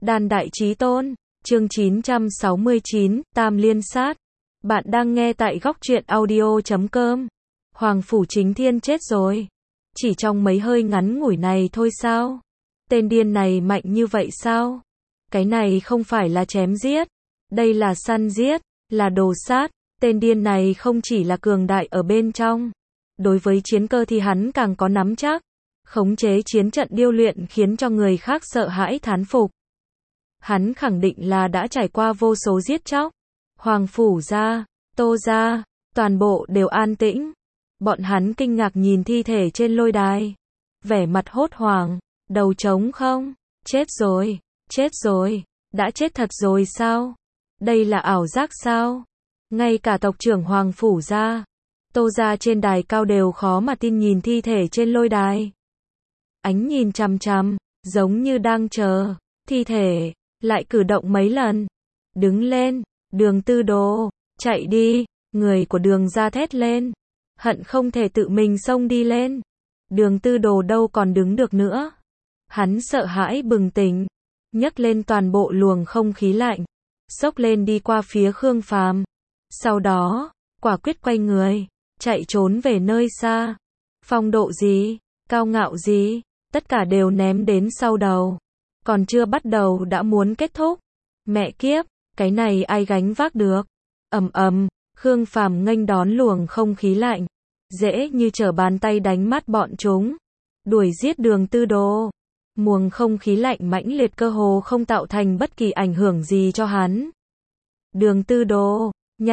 Đan đại chí tôn, chương 969, Tam Liên Sát. Bạn đang nghe tại góc truyện audio.com. Hoàng Phủ Chính Thiên chết rồi. Chỉ trong mấy hơi ngắn ngủi này thôi sao? Tên điên này mạnh như vậy sao? Cái này không phải là chém giết. Đây là săn giết, là đồ sát. Tên điên này không chỉ là cường đại ở bên trong. Đối với chiến cơ thì hắn càng có nắm chắc. Khống chế chiến trận điêu luyện khiến cho người khác sợ hãi thán phục. Hắn khẳng định là đã trải qua vô số giết chóc. Hoàng Phủ gia, Tô gia, toàn bộ đều an tĩnh. Bọn hắn kinh ngạc nhìn thi thể trên lôi đài. Vẻ mặt hốt hoảng, đầu trống không? Chết rồi, đã chết thật rồi sao? Đây là ảo giác sao? Ngay cả tộc trưởng Hoàng Phủ gia, Tô gia trên đài cao đều khó mà tin nhìn thi thể trên lôi đài. Ánh nhìn chằm chằm, giống như đang chờ. Thi thể lại cử động mấy lần. Đứng lên, Đường Tư Đồ, chạy đi. Người của Đường gia thét lên, hận không thể tự mình xông đi lên. Đường Tư Đồ đâu còn đứng được nữa. Hắn sợ hãi bừng tỉnh, nhấc lên toàn bộ luồng không khí lạnh, xốc lên đi qua phía Khương Phàm. Sau đó, quả quyết quay người, chạy trốn về nơi xa. Phong độ gì, cao ngạo gì, tất cả đều ném đến sau đầu. Còn chưa bắt đầu đã muốn kết thúc. Mẹ kiếp, cái này ai gánh vác được. Ầm ầm, Khương Phàm nghênh đón luồng không khí lạnh, dễ như trở bàn tay đánh mắt bọn chúng, đuổi giết Đường Tư Đồ. Luồng không khí lạnh mãnh liệt cơ hồ không tạo thành bất kỳ ảnh hưởng gì cho hắn. Đường Tư Đồ,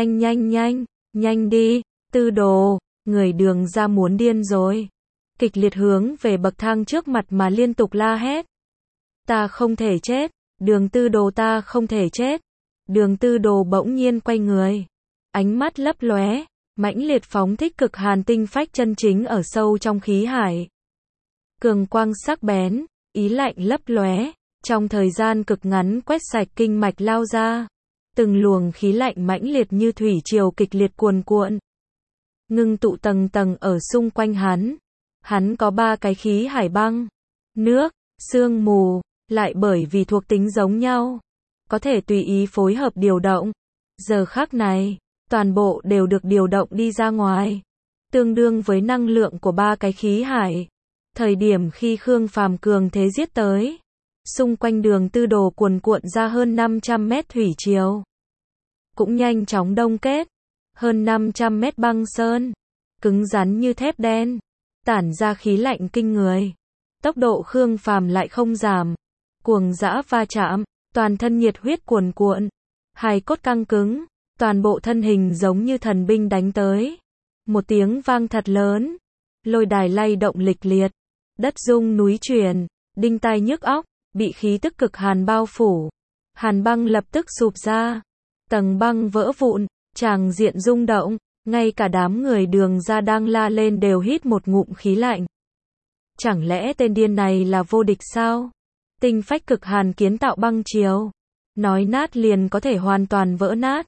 nhanh đi, Tư Đồ, người Đường gia muốn điên rồi. Kịch liệt hướng về bậc thang trước mặt mà liên tục la hét. Ta không thể chết, Đường Tư Đồ ta không thể chết. Đường Tư Đồ bỗng nhiên quay người, ánh mắt lấp lóe, mãnh liệt phóng thích cực hàn tinh phách chân chính ở sâu trong khí hải. Cường quang sắc bén, ý lạnh lấp lóe, trong thời gian cực ngắn quét sạch kinh mạch lao ra. Từng luồng khí lạnh mãnh liệt như thủy triều kịch liệt cuồn cuộn, ngưng tụ tầng tầng ở xung quanh hắn. Hắn có 3 cái khí hải: băng, nước, sương mù, lại bởi vì thuộc tính giống nhau, có thể tùy ý phối hợp điều động. Giờ khắc này, toàn bộ đều được điều động đi ra ngoài, tương đương với năng lượng của 3 cái khí hải. Thời điểm khi Khương Phàm cường thế giết tới, xung quanh Đường Tư Đồ cuồn cuộn ra hơn 500 mét thủy triều, cũng nhanh chóng đông kết. Hơn 500 mét băng sơn, cứng rắn như thép đen, tản ra khí lạnh kinh người. Tốc độ Khương Phàm lại không giảm, cuồng dã va chạm, toàn thân nhiệt huyết cuồn cuộn, hài cốt căng cứng, toàn bộ thân hình giống như thần binh đánh tới. Một tiếng vang thật lớn, lôi đài lay động lịch liệt, đất rung núi chuyển, đinh tai nhức óc, bị khí tức cực hàn bao phủ. Hàn băng lập tức sụp ra, tầng băng vỡ vụn, tràng diện rung động, ngay cả đám người Đường gia đang la lên đều hít một ngụm khí lạnh. Chẳng lẽ tên điên này là vô địch sao? Tinh phách cực hàn kiến tạo băng triều, nói nát liền có thể hoàn toàn vỡ nát.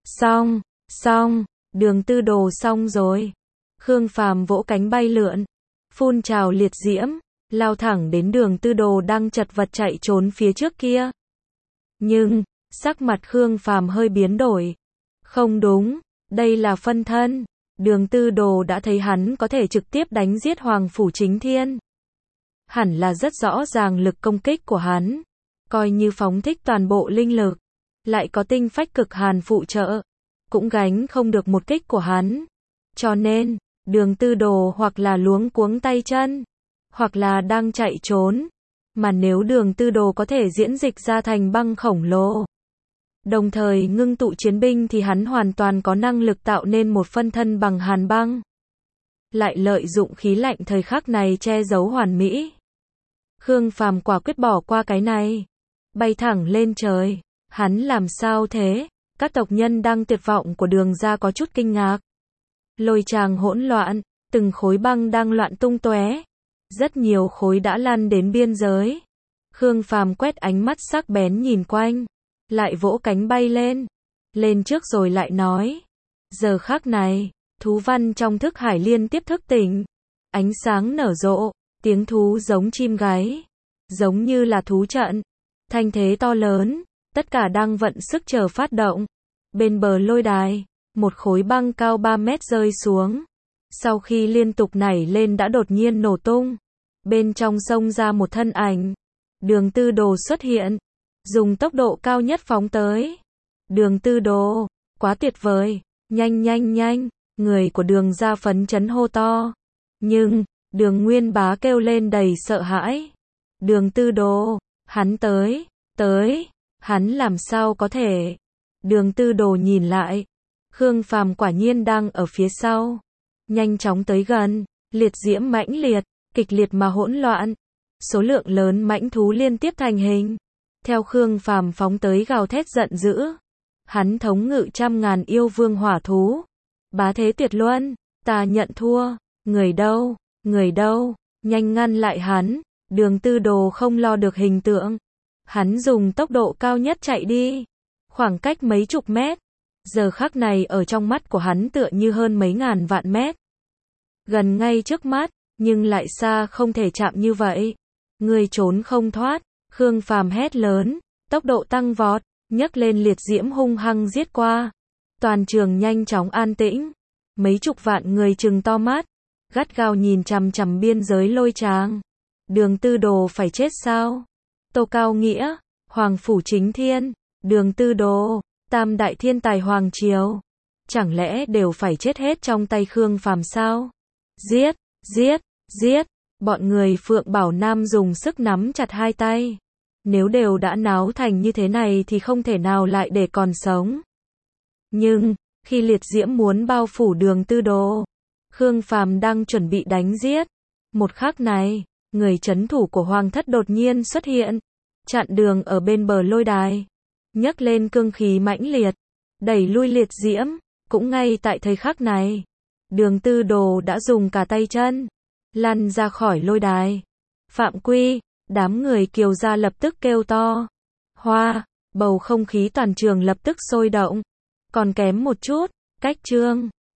Xong, Đường Tư Đồ xong rồi. Khương Phàm vỗ cánh bay lượn, phun trào liệt diễm, lao thẳng đến Đường Tư Đồ đang chật vật chạy trốn phía trước kia. Nhưng, sắc mặt Khương Phàm hơi biến đổi. Không đúng, đây là phân thân. Đường Tư Đồ đã thấy hắn có thể trực tiếp đánh giết Hoàng Phủ Chính Thiên. Hẳn là rất rõ ràng lực công kích của hắn. Coi như phóng thích toàn bộ linh lực, lại có tinh phách cực hàn phụ trợ, cũng gánh không được một kích của hắn. Cho nên, Đường Tư Đồ hoặc là luống cuống tay chân, hoặc là đang chạy trốn. Mà nếu Đường Tư Đồ có thể diễn dịch ra thành băng khổng lồ, đồng thời ngưng tụ chiến binh thì hắn hoàn toàn có năng lực tạo nên một phân thân bằng hàn băng. Lại lợi dụng khí lạnh thời khắc này che giấu hoàn mỹ. Khương Phàm quả quyết bỏ qua cái này, bay thẳng lên trời. Hắn làm sao thế? Các tộc nhân đang tuyệt vọng của Đường gia có chút kinh ngạc. Lôi tràng hỗn loạn, từng khối băng đang loạn tung tóe. Rất nhiều khối đã lăn đến biên giới. Khương Phàm quét ánh mắt sắc bén nhìn quanh, lại vỗ cánh bay lên. Lên trước rồi lại nói. Giờ khắc này, thú văn trong thức hải liên tiếp thức tỉnh. Ánh sáng nở rộ, tiếng thú giống chim gáy, giống như là thú trận. thanh thế to lớn, tất cả đang vận sức chờ phát động. Bên bờ lôi đài, một khối băng cao 3 mét rơi xuống. Sau khi liên tục nảy lên đã đột nhiên nổ tung. Bên trong xông ra một thân ảnh. Đường Tư Đồ xuất hiện, dùng tốc độ cao nhất phóng tới. Đường Tư Đồ, quá tuyệt vời, nhanh nhanh nhanh, người của Đường gia phấn chấn hô to. Nhưng, Đường Nguyên Bá kêu lên đầy sợ hãi. Đường Tư Đồ, hắn tới, hắn làm sao có thể. Đường Tư Đồ nhìn lại, Khương Phàm quả nhiên đang ở phía sau, nhanh chóng tới gần, liệt diễm mãnh liệt, kịch liệt mà hỗn loạn, số lượng lớn mãnh thú liên tiếp thành hình, theo Khương Phàm phóng tới gào thét giận dữ. Hắn thống ngự trăm ngàn yêu vương hỏa thú, bá thế tuyệt luân, ta nhận thua, người đâu, nhanh ngăn lại hắn. Đường Tư Đồ không lo được hình tượng, hắn dùng tốc độ cao nhất chạy đi, khoảng cách mấy chục mét, giờ khắc này ở trong mắt của hắn tựa như hơn mấy ngàn vạn mét. Gần ngay trước mắt, nhưng lại xa không thể chạm như vậy. Ngươi trốn không thoát, Khương Phàm hét lớn, tốc độ tăng vọt, nhấc lên liệt diễm hung hăng giết qua. Toàn trường nhanh chóng an tĩnh, mấy chục vạn người trừng to mắt, gắt gao nhìn chằm chằm biên giới lôi tràng. Đường Tư Đồ phải chết sao? Tô Cao Nghĩa, Hoàng Phủ Chính Thiên, Đường Tư Đồ, tam đại thiên tài Hoàng Triều, chẳng lẽ đều phải chết hết trong tay Khương Phàm sao? Giết, giết, giết, bọn người Phượng Bảo Nam dùng sức nắm chặt hai tay. Nếu đều đã náo thành như thế này thì không thể nào lại để còn sống. Nhưng, khi liệt diễm muốn bao phủ Đường Tư Đồ, Khương Phàm đang chuẩn bị đánh giết. Một khắc này, người trấn thủ của Hoàng thất đột nhiên xuất hiện, chặn đường ở bên bờ lôi đài, nhấc lên cương khí mãnh liệt, đẩy lui liệt diễm. Cũng ngay tại thời khắc này, Đường Tư Đồ đã dùng cả tay chân, lăn ra khỏi lôi đài. Phạm quy, đám người Kiều gia lập tức kêu to. Hoa, bầu không khí toàn trường lập tức sôi động. Còn kém một chút, cách chương